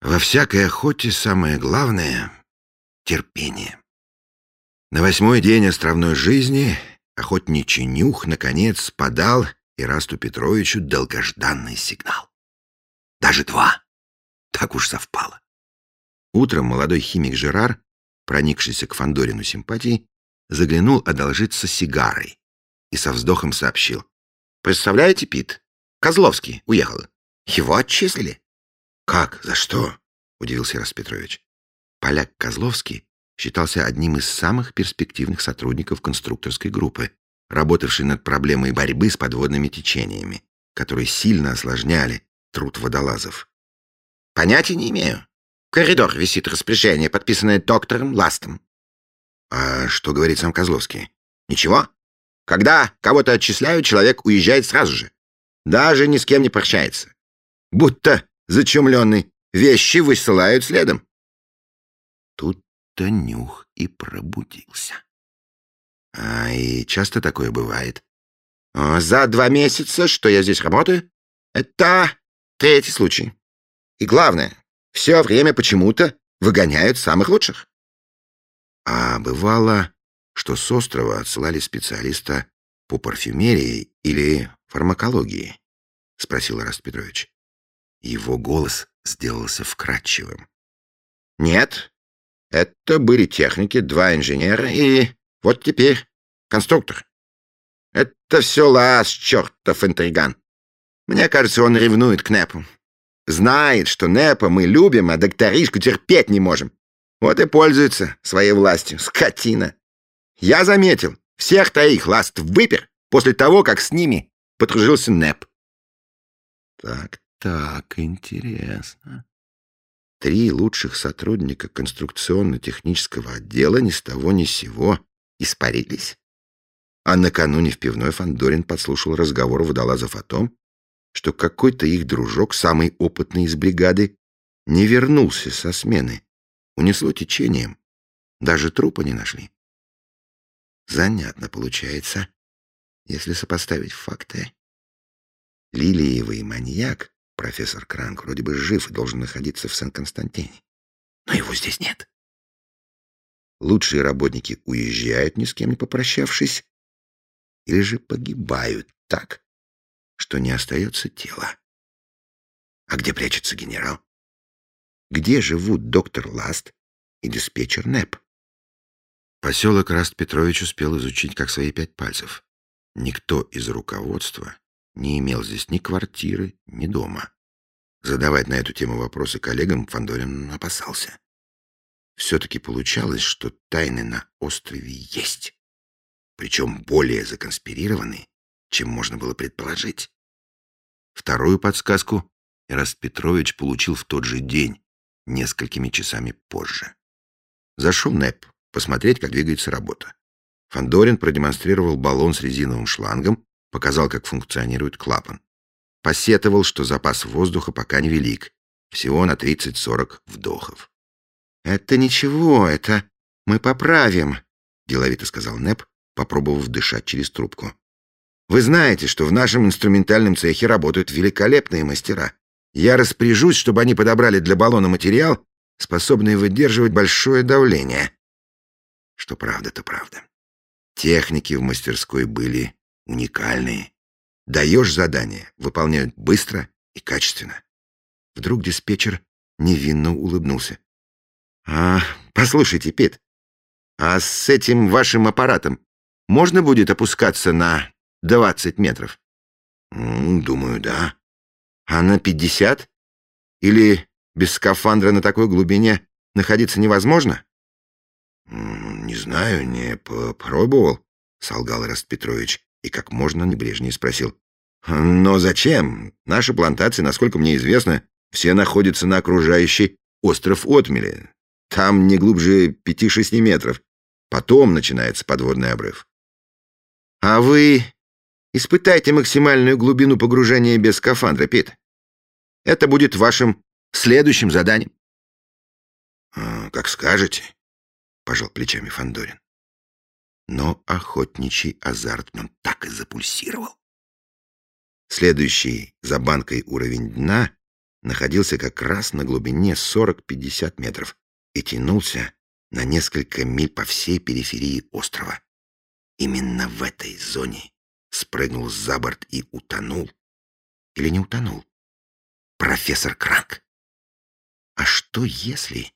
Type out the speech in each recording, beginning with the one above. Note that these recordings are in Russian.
Во всякой охоте самое главное — терпение. На 8-й день островной жизни охотничий нюх наконец подал Ирасту Петровичу долгожданный сигнал. Даже 2. Так уж совпало. Утром молодой химик Жерар, проникшийся к Фандорину симпатией, заглянул одолжиться сигарой и со вздохом сообщил: «Представляете, Пит, Козловский уехал. Его отчислили». «Как? За что?» — удивился Ираст Петрович. Поляк Козловский считался одним из самых перспективных сотрудников конструкторской группы, работавшей над проблемой борьбы с подводными течениями, которые сильно осложняли труд водолазов. «Понятия не имею. В коридор висит распоряжение, подписанное доктором Ластом». «А что говорит сам Козловский?» «Ничего. Когда кого-то отчисляют, человек уезжает сразу же. Даже ни с кем не прощается. Будто зачумленный. Вещи высылают следом». Тут-то нюх и пробудился. «А и часто такое бывает?» «За 2 месяца, что я здесь работаю, это 3-й случай. И главное, все время почему-то выгоняют самых лучших». «А бывало, что с острова отсылали специалиста по парфюмерии или фармакологии?» — спросил Ираст Петрович. Его голос сделался вкрадчивым. «Нет, это были техники, 2 инженера и вот теперь конструктор. Это все Лаас, чертов интриган. Мне кажется, он ревнует к Непу. Знает, что Непа мы любим, а докторишку терпеть не можем. Вот и пользуется своей властью, скотина. Я заметил, всех 3 Ласт выпер после того, как с ними подружился Неп». Так, интересно. 3 лучших сотрудника конструкционно-технического отдела ни с того ни с сего испарились. А накануне в пивной Фандорин подслушал разговор водолазов о том, что какой-то их дружок, самый опытный из бригады, не вернулся со смены. Унесло течением. Даже трупа не нашли. Занятно получается, если сопоставить факты. Лилиевый маньяк, профессор Кранк, вроде бы жив и должен находиться в Сен-Константине. Но его здесь нет. Лучшие работники уезжают, ни с кем не попрощавшись, или же погибают так, что не остается тела. А где прячется генерал? Где живут доктор Ласт и диспетчер Неп? Поселок Ираст Петрович успел изучить как свои 5 пальцев. Никто из руководства не имел здесь ни квартиры, ни дома. Задавать на эту тему вопросы коллегам Фандорин опасался. Все-таки получалось, что тайны на острове есть. Причем более законспирированные, чем можно было предположить. Вторую подсказку Ираст Петрович получил в тот же день, несколькими часами позже. Зашел Неп посмотреть, как двигается работа. Фандорин продемонстрировал баллон с резиновым шлангом, показал, как функционирует клапан. Посетовал, что запас воздуха пока невелик, всего на 30-40 вдохов. «Это ничего, это мы поправим», — деловито сказал Неп, попробовав дышать через трубку. «Вы знаете, что в нашем инструментальном цехе работают великолепные мастера. Я распоряжусь, чтобы они подобрали для баллона материал, способный выдерживать большое давление». Что правда, то правда. Техники в мастерской были уникальные. Даешь задание, выполняют быстро и качественно. Вдруг диспетчер невинно улыбнулся. Послушайте, Пит, а с этим вашим аппаратом можно будет опускаться на 20 метров? Думаю, да. А на 50? Или без скафандра на такой глубине находиться невозможно? Не знаю, не попробовал, солгал Ираст Петрович и как можно небрежнее спросил. Но зачем? Наши плантации, насколько мне известно, все находятся на окружающий остров отмели. Там не глубже 5-6 метров. Потом начинается подводный обрыв. А вы испытайте максимальную глубину погружения без скафандра, Пит. Это будет вашим следующим заданием. Как скажете, пожал плечами Фандорин. Но охотничий азарт в нем так и запульсировал. Следующий за банкой уровень дна находился как раз на глубине 40-50 метров и тянулся на несколько миль по всей периферии острова. Именно в этой зоне спрыгнул за борт и утонул. Или не утонул? Профессор Кранк. А что если...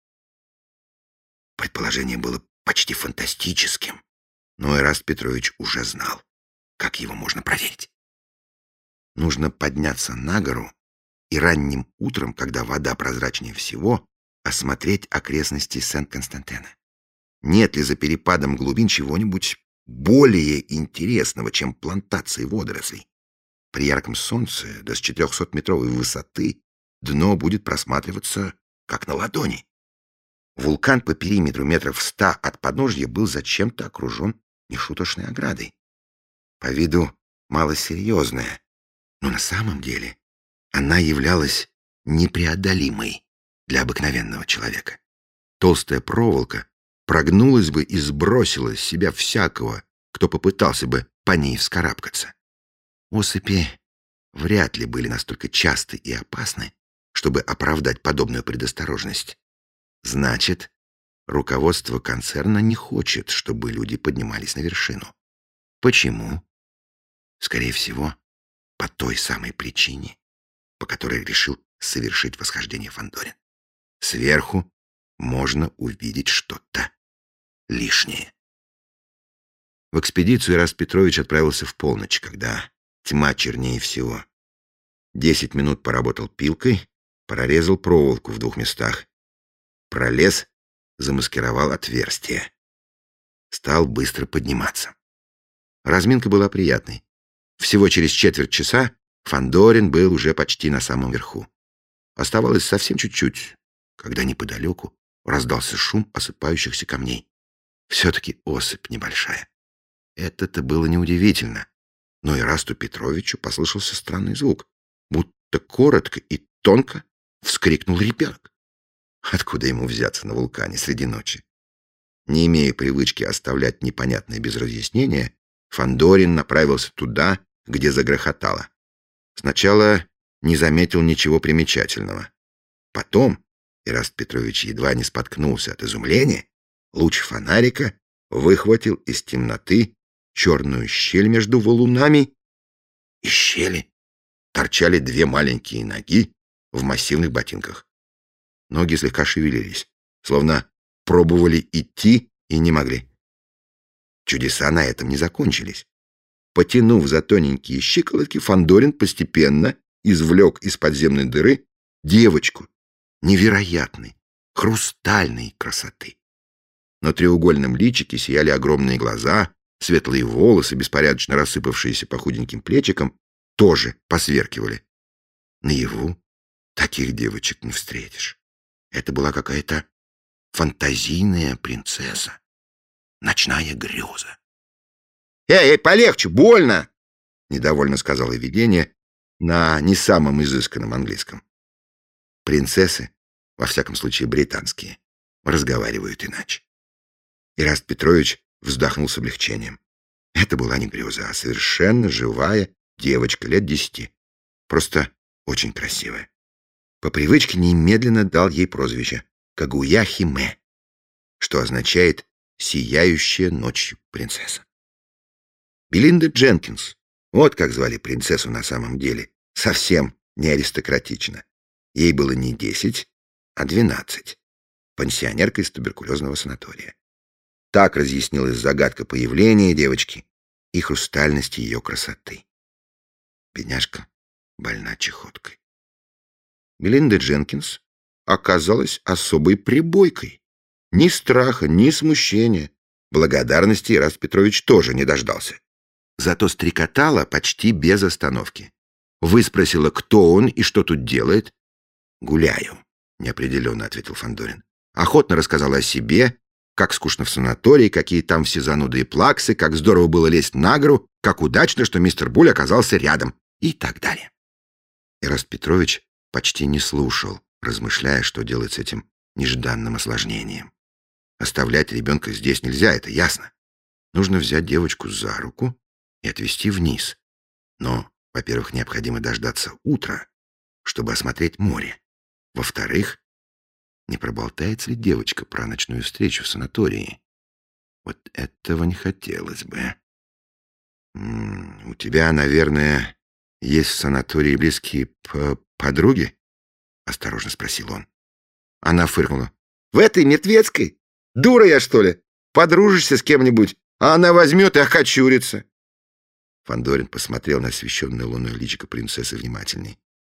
Предположение было почти фантастическим, но Эраст Петрович уже знал, как его можно проверить. Нужно подняться на гору и ранним утром, когда вода прозрачнее всего, осмотреть окрестности Сен-Константена. Нет ли за перепадом глубин чего-нибудь более интересного, чем плантации водорослей? При ярком солнце до 400-метровой высоты дно будет просматриваться как на ладони. Вулкан по периметру метров 100 от подножья был зачем-то окружен нешуточной оградой. По виду малосерьезная, но на самом деле она являлась непреодолимой для обыкновенного человека. Толстая проволока прогнулась бы и сбросила с себя всякого, кто попытался бы по ней вскарабкаться. Осыпи вряд ли были настолько часты и опасны, чтобы оправдать подобную предосторожность. Значит, руководство концерна не хочет, чтобы люди поднимались на вершину. Почему? Скорее всего, по той самой причине, по которой решил совершить восхождение Фандорин. Сверху можно увидеть что-то лишнее. В экспедицию Эраст Петрович отправился в полночь, когда тьма чернее всего. 10 минут поработал пилкой, прорезал проволоку в 2 местах. Пролез, замаскировал отверстие. Стал быстро подниматься. Разминка была приятной. Всего через четверть часа Фандорин был уже почти на самом верху. Оставалось совсем чуть-чуть, когда неподалеку раздался шум осыпающихся камней. Все-таки осыпь небольшая. Это-то было неудивительно. Но Эрасту Петровичу послышался странный звук, будто коротко и тонко вскрикнул ребенок. Откуда ему взяться на вулкане среди ночи? Не имея привычки оставлять непонятное без разъяснения, Фандорин направился туда, где загрохотало. Сначала не заметил ничего примечательного. Потом Эраст Петрович едва не споткнулся от изумления. Луч фонарика выхватил из темноты черную щель между валунами. Из щели торчали 2 маленькие ноги в массивных ботинках. Ноги слегка шевелились, словно пробовали идти и не могли. Чудеса на этом не закончились. Потянув за тоненькие щиколотки, Фандорин постепенно извлек из подземной дыры девочку невероятной, хрустальной красоты. На треугольном личике сияли огромные глаза, светлые волосы, беспорядочно рассыпавшиеся по худеньким плечикам, тоже посверкивали. Наяву таких девочек не встретишь. Это была какая-то фантазийная принцесса, ночная греза. «Эй, полегче, больно!» — недовольно сказала видение на не самом изысканном английском. Принцессы, во всяком случае британские, разговаривают иначе. Эраст Петрович вздохнул с облегчением. Это была не греза, а совершенно живая девочка лет 10. Просто очень красивая. По привычке немедленно дал ей прозвище Кагуя Химе, что означает «сияющая ночью принцесса». Белинда Дженкинс, вот как звали принцессу на самом деле, совсем не аристократично. Ей было не 10, а 12. Пансионерка из туберкулезного санатория. Так разъяснилась загадка появления девочки и хрустальности ее красоты. Бедняжка больна чахоткой. Белинда Дженкинс оказалась особой прибойкой. Ни страха, ни смущения. Благодарности Эраст Петрович тоже не дождался. Зато стрекотала почти без остановки. Выспросила, кто он и что тут делает. «Гуляю», — неопределенно ответил Фандорин. Охотно рассказала о себе, как скучно в санатории, какие там все зануды и плаксы, как здорово было лезть на гору, как удачно, что мистер Буль оказался рядом и так далее. Эраст Петрович почти не слушал, размышляя, что делать с этим нежданным осложнением. Оставлять ребенка здесь нельзя, это ясно. Нужно взять девочку за руку и отвезти вниз. Но, во-первых, необходимо дождаться утра, чтобы осмотреть море. Во-вторых, не проболтается ли девочка про ночную встречу в санатории? Вот этого не хотелось бы. У тебя, наверное, есть в санатории близкие подруги? Осторожно спросил он. Она фыркнула. В этой мертвецкой? Дура я, что ли? Подружишься с кем-нибудь, а она возьмет и окочурится. Фандорин посмотрел на освещенное луной личико принцессы внимательней.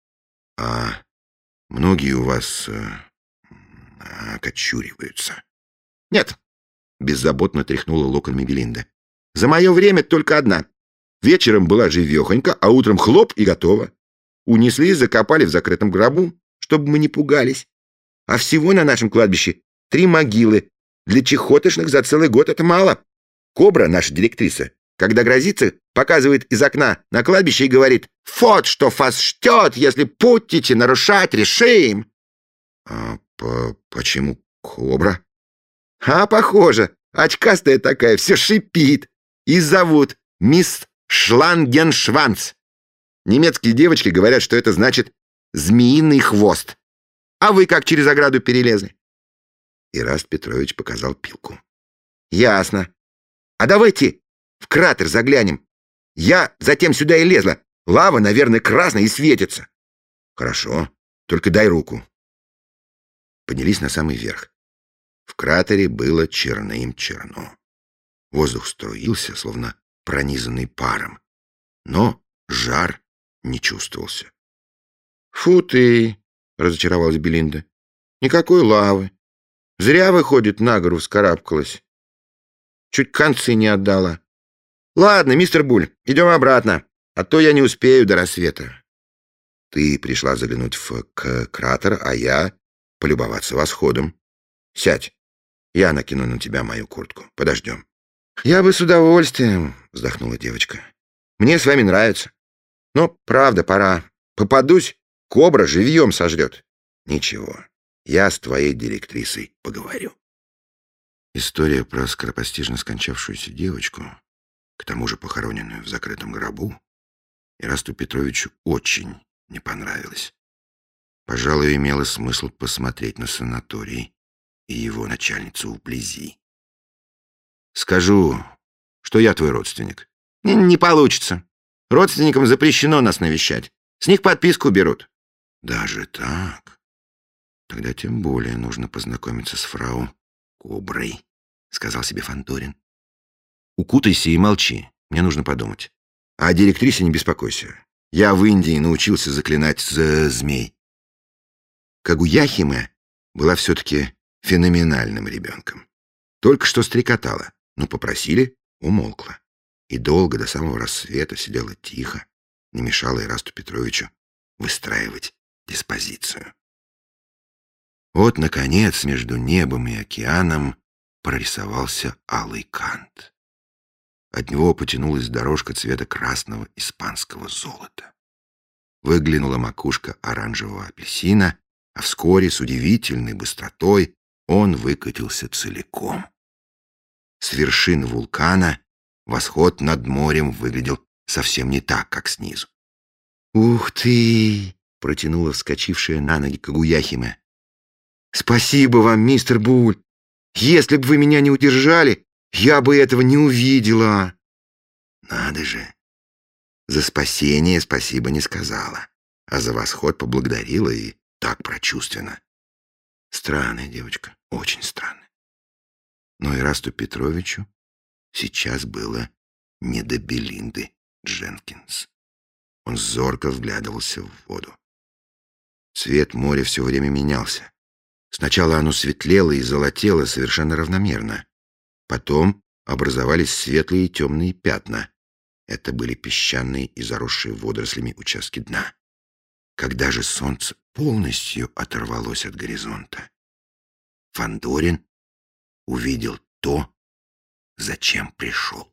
А многие у вас окочуриваются? Нет, беззаботно тряхнула локонами Белинда. За мое время только одна. Вечером была живехонька, а утром хлоп и готово. Унесли, закопали в закрытом гробу, чтобы мы не пугались. А всего на нашем кладбище 3 могилы. Для чехотошных за целый год это мало. Кобра, наша директриса, когда грозится, показывает из окна на кладбище и говорит: «Вот что вас ждет, если будете нарушать режим». А почему кобра? А похоже, очкастая такая, все шипит. И зовут мисс Шлангеншванц. Немецкие девочки говорят, что это значит «змеиный хвост». А вы как через ограду перелезли? Ираст Петрович показал пилку. Ясно. А давайте в кратер заглянем. Я затем сюда и лезла. Лава, наверное, красная и светится. Хорошо, только дай руку. Поднялись на самый верх. В кратере было черным-черно. Воздух струился, словно пронизанный паром. Но жар не чувствовался. «Фу ты!» — разочаровалась Белинда. «Никакой лавы. Зря, выходит, на гору вскарабкалась. Чуть концы не отдала. Ладно, мистер Буль, идем обратно, а то я не успею до рассвета. Ты пришла заглянуть в кратер, а я полюбоваться восходом. Сядь, я накину на тебя мою куртку. Подождем». «Я бы с удовольствием», — вздохнула девочка. «Мне с вами нравится. Но, правда, пора. Попадусь, кобра живьем сожрет». «Ничего, я с твоей директрисой поговорю». История про скоропостижно скончавшуюся девочку, к тому же похороненную в закрытом гробу, Ирасту Петровичу очень не понравилась. Пожалуй, имело смысл посмотреть на санаторий и его начальницу вблизи. «Скажу, что я твой родственник». «Не получится. Родственникам запрещено нас навещать. С них подписку берут». «Даже так? Тогда тем более нужно познакомиться с фрау Коброй», — сказал себе Фандорин. «Укутайся и молчи. Мне нужно подумать. А о директрисе не беспокойся. Я в Индии научился заклинать змей». Кагуяхиме была все-таки феноменальным ребенком. Только что стрекотала, но попросили — умолкла. И долго, до самого рассвета, сидела тихо, не мешала Ирасту Петровичу выстраивать диспозицию. Вот, наконец, между небом и океаном прорисовался алый кант. От него потянулась дорожка цвета красного испанского золота. Выглянула макушка оранжевого апельсина, а вскоре с удивительной быстротой он выкатился целиком. С вершин вулкана восход над морем выглядел совсем не так, как снизу. «Ух ты!» — протянула вскочившая на ноги Кагуяхиме. «Спасибо вам, мистер Буль! Если бы вы меня не удержали, я бы этого не увидела!» Надо же! За спасение спасибо не сказала, а за восход поблагодарила и так прочувственно. Странная девочка, очень странная. Но Ирасту Петровичу сейчас было не до Белинды Дженкинс. Он зорко вглядывался в воду. Цвет моря все время менялся. Сначала оно светлело и золотело совершенно равномерно. Потом образовались светлые и темные пятна. Это были песчаные и заросшие водорослями участки дна. Когда же солнце полностью оторвалось от горизонта, Фандорин увидел то, зачем пришел.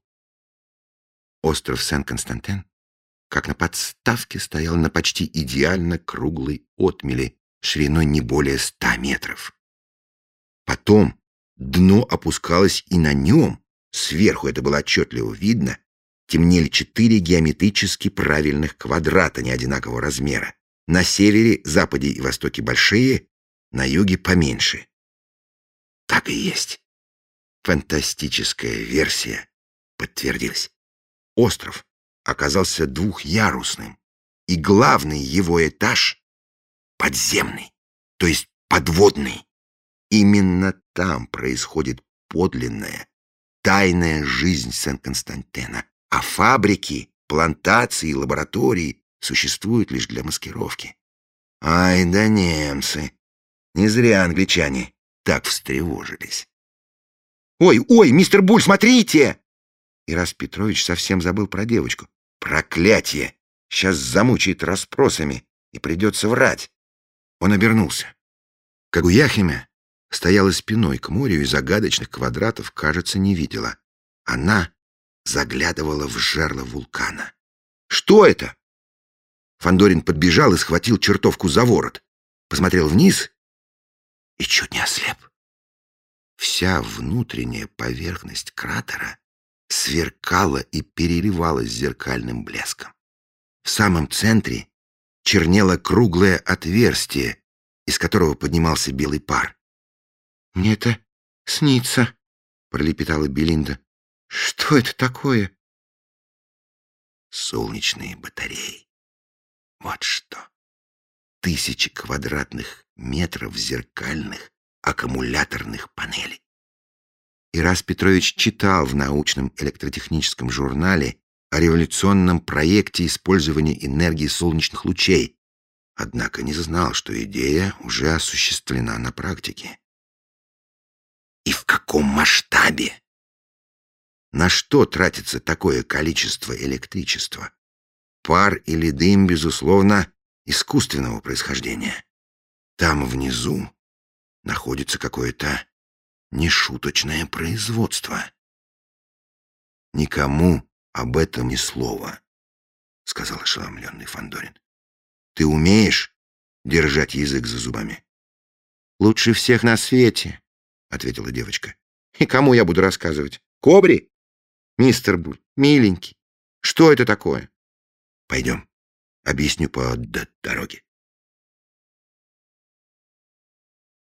Остров Сен-Константин, как на подставке, стоял на почти идеально круглой отмели шириной не более 100 метров. Потом дно опускалось, и на нем, сверху это было отчетливо видно, темнели 4 геометрически правильных квадрата неодинакового размера, На севере, западе и востоке большие, на юге поменьше. Так и есть. Фантастическая версия подтвердилась. Остров оказался двухъярусным, и главный его этаж подземный, то есть подводный. Именно там происходит подлинная, тайная жизнь Сен-Константина, а фабрики, плантации и лаборатории существуют лишь для маскировки. Ай да немцы! Не зря англичане так встревожились. «Ой, ой, мистер Буль, смотрите!» Ирас Петрович совсем забыл про девочку. «Проклятие! Сейчас замучает расспросами, и придется врать». Он обернулся. Кагуяхиме стояла спиной к морю и загадочных квадратов, кажется, не видела. Она заглядывала в жерло вулкана. «Что это?» Фандорин подбежал и схватил чертовку за ворот. Посмотрел вниз и чуть не ослеп. Вся внутренняя поверхность кратера сверкала и переливалась зеркальным блеском. В самом центре чернело круглое отверстие, из которого поднимался белый пар. «Мне это снится», — пролепетала Белинда. «Что это такое?» Солнечные батареи. Вот что. 1000 квадратных метров зеркальных аккумуляторных панелей. Ирас Петрович читал в научном электротехническом журнале о революционном проекте использования энергии солнечных лучей, однако не знал, что идея уже осуществлена на практике. И в каком масштабе? На что тратится такое количество электричества? Пар или дым, безусловно, искусственного происхождения. Там внизу находится какое-то нешуточное производство. «Никому об этом ни слова», — сказал ошеломленный Фандорин. «Ты умеешь держать язык за зубами?» «Лучше всех на свете», — ответила девочка. «И кому я буду рассказывать? Кобре? Мистер Буль, миленький, что это такое?» «Пойдем, объясню по дороге».